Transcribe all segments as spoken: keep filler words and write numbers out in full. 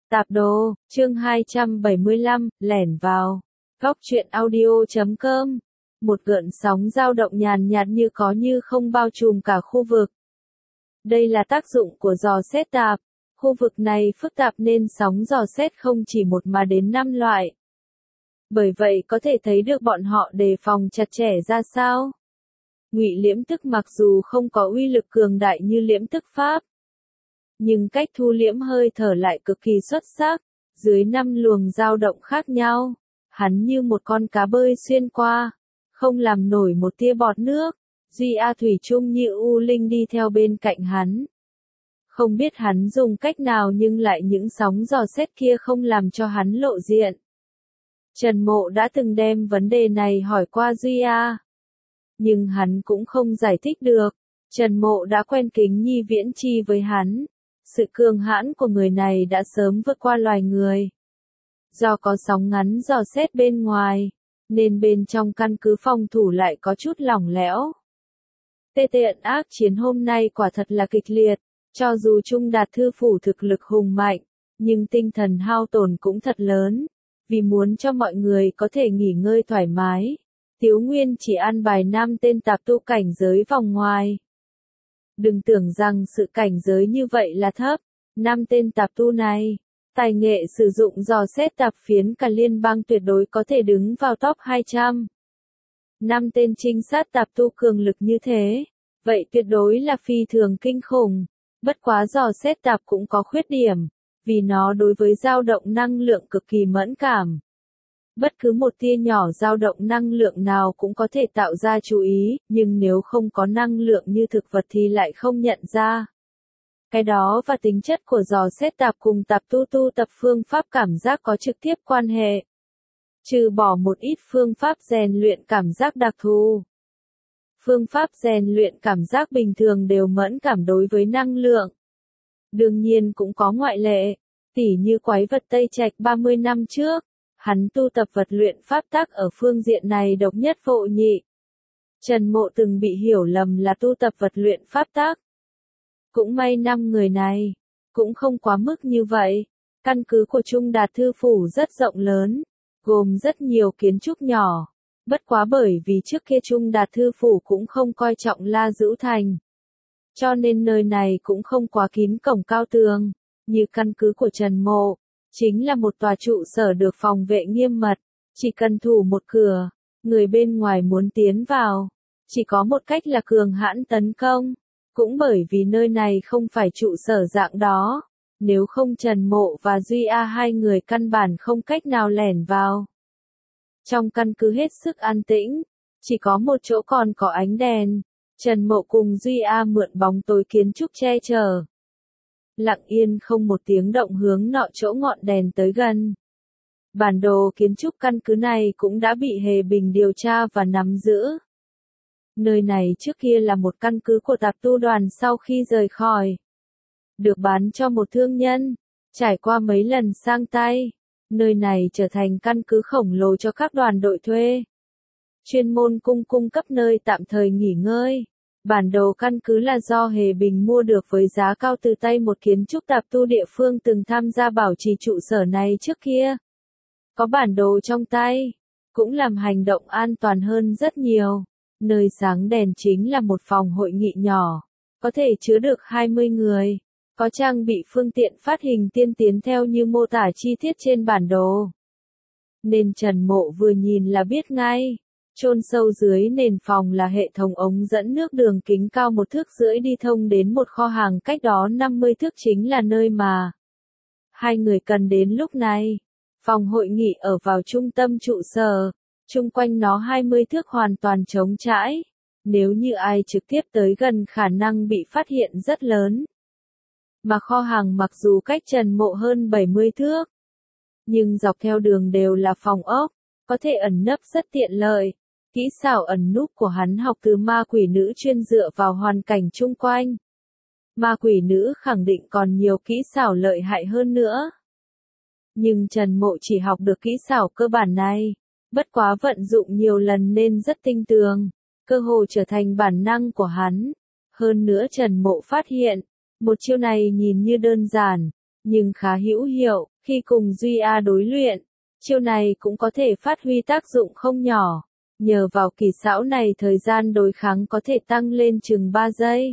Tạp đồ, chương hai trăm bảy mươi lăm, lẻn vào. Góc truyện audio chấm com. Một gợn sóng dao động nhàn nhạt như có như không bao trùm cả khu vực. Đây là tác dụng của dò xét tạp. Khu vực này phức tạp nên sóng dò xét không chỉ một mà đến năm loại. Bởi vậy có thể thấy được bọn họ đề phòng chặt chẽ ra sao. Ngụy liễm tức mặc dù không có uy lực cường đại như liễm tức pháp, nhưng cách thu liễm hơi thở lại cực kỳ xuất sắc. Dưới năm luồng dao động khác nhau, hắn như một con cá bơi xuyên qua, không làm nổi một tia bọt nước. Duy A thủy chung như U Linh đi theo bên cạnh hắn. Không biết hắn dùng cách nào nhưng lại những sóng dò xét kia không làm cho hắn lộ diện. Trần Mộ đã từng đem vấn đề này hỏi qua Duy A, nhưng hắn cũng không giải thích được. Trần Mộ đã quen kính nhi viễn chi với hắn. Sự cường hãn của người này đã sớm vượt qua loài người. Do có sóng ngắn dò xét bên ngoài, nên bên trong căn cứ phòng thủ lại có chút lỏng lẽo. Tê tiện ác chiến hôm nay quả thật là kịch liệt. Cho dù Trung Đạt Thư phủ thực lực hùng mạnh, nhưng tinh thần hao tổn cũng thật lớn. Vì muốn cho mọi người có thể nghỉ ngơi thoải mái, Tiếu Nguyên chỉ an bài năm tên tạp tu cảnh giới vòng ngoài. Đừng tưởng rằng sự cảnh giới như vậy là thấp. Năm tên tạp tu này, tài nghệ sử dụng dò xét tạp phiến cả liên bang tuyệt đối có thể đứng vào top hai trăm. Năm tên trinh sát tạp tu cường lực như thế, vậy tuyệt đối là phi thường kinh khủng. Bất quá dò xét tạp cũng có khuyết điểm, vì nó đối với dao động năng lượng cực kỳ mẫn cảm. Bất cứ một tia nhỏ dao động năng lượng nào cũng có thể tạo ra chú ý, nhưng nếu không có năng lượng như thực vật thì lại không nhận ra. Cái đó và tính chất của dò xét tạp cùng tạp tu tu tập phương pháp cảm giác có trực tiếp quan hệ. Trừ bỏ một ít phương pháp rèn luyện cảm giác đặc thù. Phương pháp rèn luyện cảm giác bình thường đều mẫn cảm đối với năng lượng. Đương nhiên cũng có ngoại lệ, tỉ như Quái vật Tây Trạch ba mươi năm trước. Hắn tu tập vật luyện pháp tắc ở phương diện này độc nhất vô nhị. Trần Mộ từng bị hiểu lầm là tu tập vật luyện pháp tắc. Cũng may năm người này, cũng không quá mức như vậy. Căn cứ của Trung Đạt Thư phủ rất rộng lớn, gồm rất nhiều kiến trúc nhỏ. Bất quá bởi vì trước kia Trung Đạt Thư phủ cũng không coi trọng La Dữu Thành. Cho nên nơi này cũng không quá kín cổng cao tường, như căn cứ của Trần Mộ. Chính là một tòa trụ sở được phòng vệ nghiêm mật, chỉ cần thủ một cửa, người bên ngoài muốn tiến vào, chỉ có một cách là cường hãn tấn công. Cũng bởi vì nơi này không phải trụ sở dạng đó, nếu không Trần Mộ và Duy A hai người căn bản không cách nào lẻn vào. Trong căn cứ hết sức an tĩnh, chỉ có một chỗ còn có ánh đèn, Trần Mộ cùng Duy A mượn bóng tối kiến trúc che chở. Lặng yên không một tiếng động hướng nọ chỗ ngọn đèn tới gần. Bản đồ kiến trúc căn cứ này cũng đã bị Hề Bình điều tra và nắm giữ. Nơi này trước kia là một căn cứ của tạp tu đoàn sau khi rời khỏi. Được bán cho một thương nhân, trải qua mấy lần sang tay, nơi này trở thành căn cứ khổng lồ cho các đoàn đội thuê. Chuyên môn cung cung cấp nơi tạm thời nghỉ ngơi. Bản đồ căn cứ là do Hề Bình mua được với giá cao từ tay một kiến trúc tạp tu địa phương từng tham gia bảo trì trụ sở này trước kia. Có bản đồ trong tay, cũng làm hành động an toàn hơn rất nhiều. Nơi sáng đèn chính là một phòng hội nghị nhỏ, có thể chứa được hai mươi người, có trang bị phương tiện phát hình tiên tiến theo như mô tả chi tiết trên bản đồ. Nên Trần Mộ vừa nhìn là biết ngay. Chôn sâu dưới nền phòng là hệ thống ống dẫn nước đường kính cao một thước rưỡi đi thông đến một kho hàng cách đó năm mươi thước chính là nơi mà hai người cần đến lúc này. Phòng hội nghị ở vào trung tâm trụ sở, chung quanh nó hai mươi thước hoàn toàn trống trải. Nếu như ai trực tiếp tới gần khả năng bị phát hiện rất lớn. Mà kho hàng mặc dù cách Trần Mộ hơn bảy mươi thước, nhưng dọc theo đường đều là phòng ốc, có thể ẩn nấp rất tiện lợi. Kỹ xảo ẩn núp của hắn học từ ma quỷ nữ chuyên dựa vào hoàn cảnh chung quanh. Ma quỷ nữ khẳng định còn nhiều kỹ xảo lợi hại hơn nữa. Nhưng Trần Mộ chỉ học được kỹ xảo cơ bản này, bất quá vận dụng nhiều lần nên rất tinh tường, cơ hồ trở thành bản năng của hắn. Hơn nữa Trần Mộ phát hiện, một chiêu này nhìn như đơn giản, nhưng khá hữu hiệu, khi cùng Duy A đối luyện. Chiêu này cũng có thể phát huy tác dụng không nhỏ. Nhờ vào kỳ xảo này thời gian đối kháng có thể tăng lên chừng ba giây.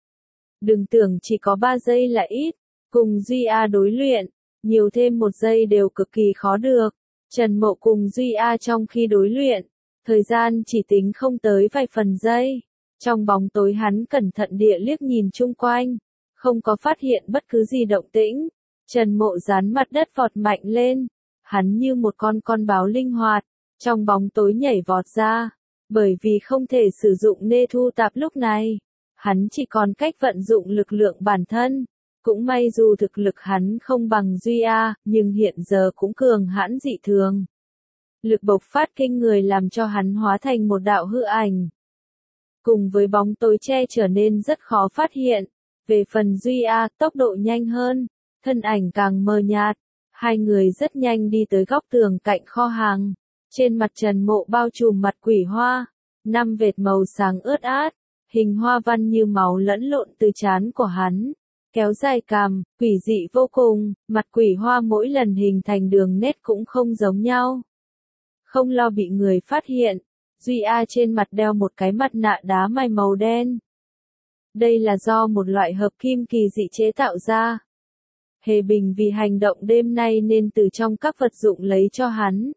Đừng tưởng chỉ có ba giây là ít, cùng Duy A đối luyện, nhiều thêm một giây đều cực kỳ khó được. Trần Mộ cùng Duy A trong khi đối luyện, thời gian chỉ tính không tới vài phần giây. Trong bóng tối hắn cẩn thận địa liếc nhìn chung quanh, không có phát hiện bất cứ gì động tĩnh. Trần Mộ dán mặt đất vọt mạnh lên, hắn như một con con báo linh hoạt, trong bóng tối nhảy vọt ra, bởi vì không thể sử dụng nê thu tạp lúc này. Hắn chỉ còn cách vận dụng lực lượng bản thân. Cũng may dù thực lực hắn không bằng Duy A, nhưng hiện giờ cũng cường hãn dị thường. Lực bộc phát kinh người làm cho hắn hóa thành một đạo hư ảnh. Cùng với bóng tối che trở nên rất khó phát hiện. Về phần Duy A, tốc độ nhanh hơn, thân ảnh càng mờ nhạt. Hai người rất nhanh đi tới góc tường cạnh kho hàng. Trên mặt Trần Mộ bao trùm mặt quỷ hoa, năm vệt màu sáng ướt át, hình hoa văn như máu lẫn lộn từ trán của hắn. Kéo dài cằm, quỷ dị vô cùng, mặt quỷ hoa mỗi lần hình thành đường nét cũng không giống nhau. Không lo bị người phát hiện, Duy A trên mặt đeo một cái mặt nạ đá mài màu đen. Đây là do một loại hợp kim kỳ dị chế tạo ra. Hề Bình vì hành động đêm nay nên từ trong các vật dụng lấy cho hắn.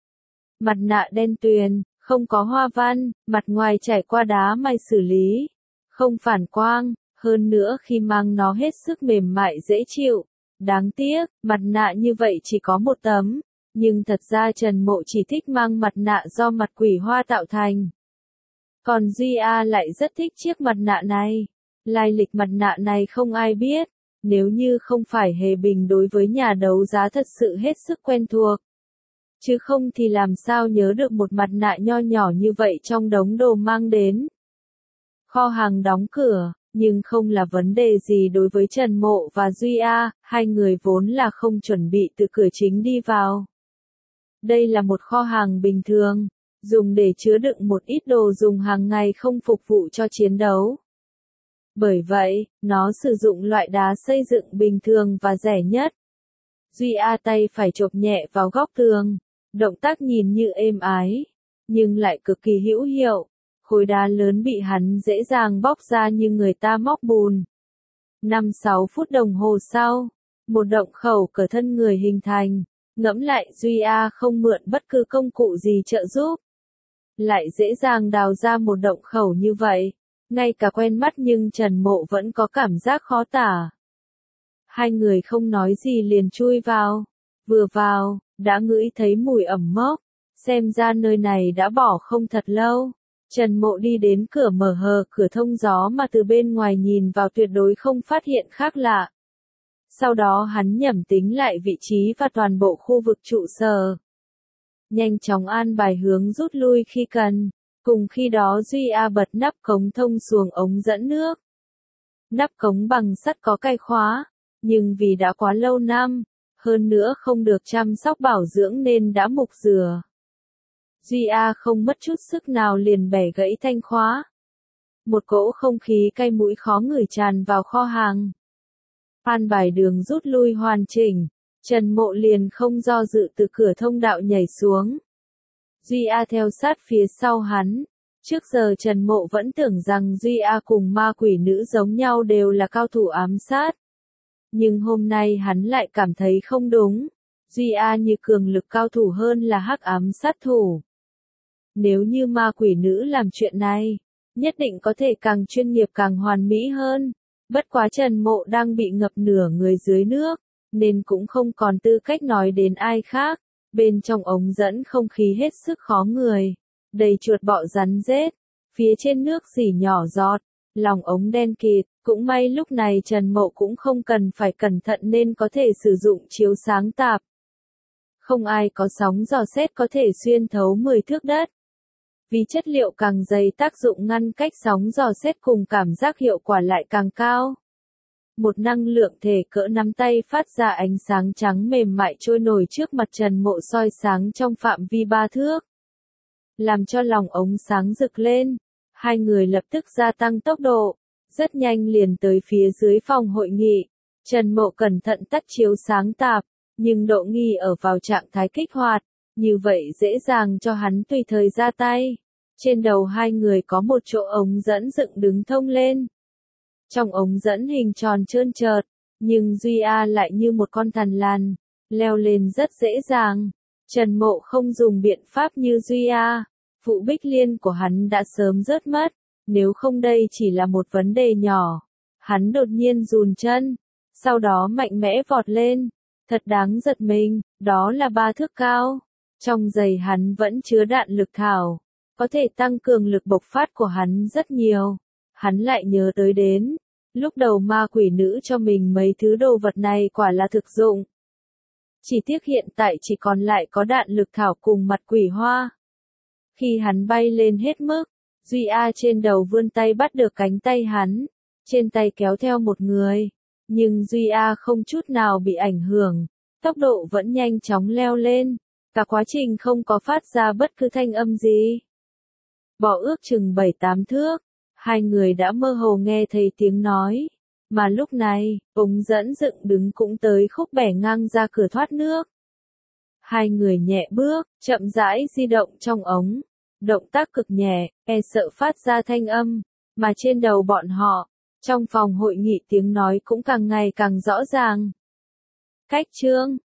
Mặt nạ đen tuyền, không có hoa văn, mặt ngoài trải qua đá mài xử lý, không phản quang. Hơn nữa khi mang nó hết sức mềm mại dễ chịu. Đáng tiếc, mặt nạ như vậy chỉ có một tấm. Nhưng thật ra Trần Mộ chỉ thích mang mặt nạ do mặt quỷ hoa tạo thành. Còn Duy A lại rất thích chiếc mặt nạ này. Lai lịch mặt nạ này không ai biết. Nếu như không phải Hề Bình đối với nhà đấu giá thật sự hết sức quen thuộc. Chứ không thì làm sao nhớ được một mặt nạ nho nhỏ như vậy trong đống đồ mang đến. Kho hàng đóng cửa. Nhưng không là vấn đề gì đối với Trần Mộ và Duy A, hai người vốn là không chuẩn bị từ cửa chính đi vào. Đây là một kho hàng bình thường, dùng để chứa đựng một ít đồ dùng hàng ngày không phục vụ cho chiến đấu. Bởi vậy, nó sử dụng loại đá xây dựng bình thường và rẻ nhất. Duy A tay phải chộp nhẹ vào góc tường, động tác nhìn như êm ái, nhưng lại cực kỳ hữu hiệu. Khối đá lớn bị hắn dễ dàng bóc ra như người ta móc bùn. năm sáu phút đồng hồ sau, một động khẩu cỡ thân người hình thành, ngẫm lại Duy A không mượn bất cứ công cụ gì trợ giúp. Lại dễ dàng đào ra một động khẩu như vậy, ngay cả quen mắt nhưng Trần Mộ vẫn có cảm giác khó tả. Hai người không nói gì liền chui vào, vừa vào, đã ngửi thấy mùi ẩm mốc, xem ra nơi này đã bỏ không thật lâu. Trần Mộ đi đến cửa mở hờ cửa thông gió mà từ bên ngoài nhìn vào tuyệt đối không phát hiện khác lạ. Sau đó hắn nhẩm tính lại vị trí và toàn bộ khu vực trụ sở. Nhanh chóng an bài hướng rút lui khi cần. Cùng khi đó Duy A bật nắp cống thông xuống ống dẫn nước. Nắp cống bằng sắt có cai khóa, nhưng vì đã quá lâu năm, hơn nữa không được chăm sóc bảo dưỡng nên đã mục rửa. Duy A không mất chút sức nào liền bẻ gãy thanh khóa. Một cỗ không khí cay mũi khó ngửi tràn vào kho hàng. An bài đường rút lui hoàn chỉnh, Trần Mộ liền không do dự từ cửa thông đạo nhảy xuống. Duy A theo sát phía sau hắn. Trước giờ Trần Mộ vẫn tưởng rằng Duy A cùng ma quỷ nữ giống nhau đều là cao thủ ám sát. Nhưng hôm nay hắn lại cảm thấy không đúng. Duy A như cường lực cao thủ hơn là hắc ám sát thủ. Nếu như ma quỷ nữ làm chuyện này, nhất định có thể càng chuyên nghiệp càng hoàn mỹ hơn. Bất quá Trần Mộ đang bị ngập nửa người dưới nước, nên cũng không còn tư cách nói đến ai khác. Bên trong ống dẫn không khí hết sức khó người, đầy chuột bọ rắn rết, phía trên nước rỉ nhỏ giọt, lòng ống đen kịt. Cũng may lúc này Trần Mộ cũng không cần phải cẩn thận nên có thể sử dụng chiếu sáng tạp. Không ai có sóng dò xét có thể xuyên thấu mười thước đất. Vì chất liệu càng dày tác dụng ngăn cách sóng dò xét cùng cảm giác hiệu quả lại càng cao. Một năng lượng thể cỡ nắm tay phát ra ánh sáng trắng mềm mại trôi nổi trước mặt Trần Mộ soi sáng trong phạm vi ba thước. Làm cho lòng ống sáng rực lên, hai người lập tức gia tăng tốc độ, rất nhanh liền tới phía dưới phòng hội nghị. Trần Mộ cẩn thận tắt chiếu sáng tạp, nhưng Độ Nghi ở vào trạng thái kích hoạt, như vậy dễ dàng cho hắn tùy thời ra tay. Trên đầu hai người có một chỗ ống dẫn dựng đứng thông lên. Trong ống dẫn hình tròn trơn trợt, nhưng Duy A lại như một con thằn lằn, leo lên rất dễ dàng. Trần Mộ không dùng biện pháp như Duy A, phụ bích liên của hắn đã sớm rớt mất, nếu không đây chỉ là một vấn đề nhỏ. Hắn đột nhiên rùn chân, sau đó mạnh mẽ vọt lên, thật đáng giật mình, đó là ba thước cao. Trong giày hắn vẫn chứa đạn lực thảo, có thể tăng cường lực bộc phát của hắn rất nhiều. Hắn lại nhớ tới đến, lúc đầu ma quỷ nữ cho mình mấy thứ đồ vật này quả là thực dụng. Chỉ tiếc hiện tại chỉ còn lại có đạn lực thảo cùng mặt quỷ hoa. Khi hắn bay lên hết mức, Duy A trên đầu vươn tay bắt được cánh tay hắn, trên tay kéo theo một người, nhưng Duy A không chút nào bị ảnh hưởng, tốc độ vẫn nhanh chóng leo lên, cả quá trình không có phát ra bất cứ thanh âm gì. Bỏ ước chừng bảy tám thước, hai người đã mơ hồ nghe thấy tiếng nói, mà lúc này, ống dẫn dựng đứng cũng tới khúc bẻ ngang ra cửa thoát nước. Hai người nhẹ bước, chậm rãi di động trong ống, động tác cực nhẹ, e sợ phát ra thanh âm, mà trên đầu bọn họ, trong phòng hội nghị tiếng nói cũng càng ngày càng rõ ràng. Cách chương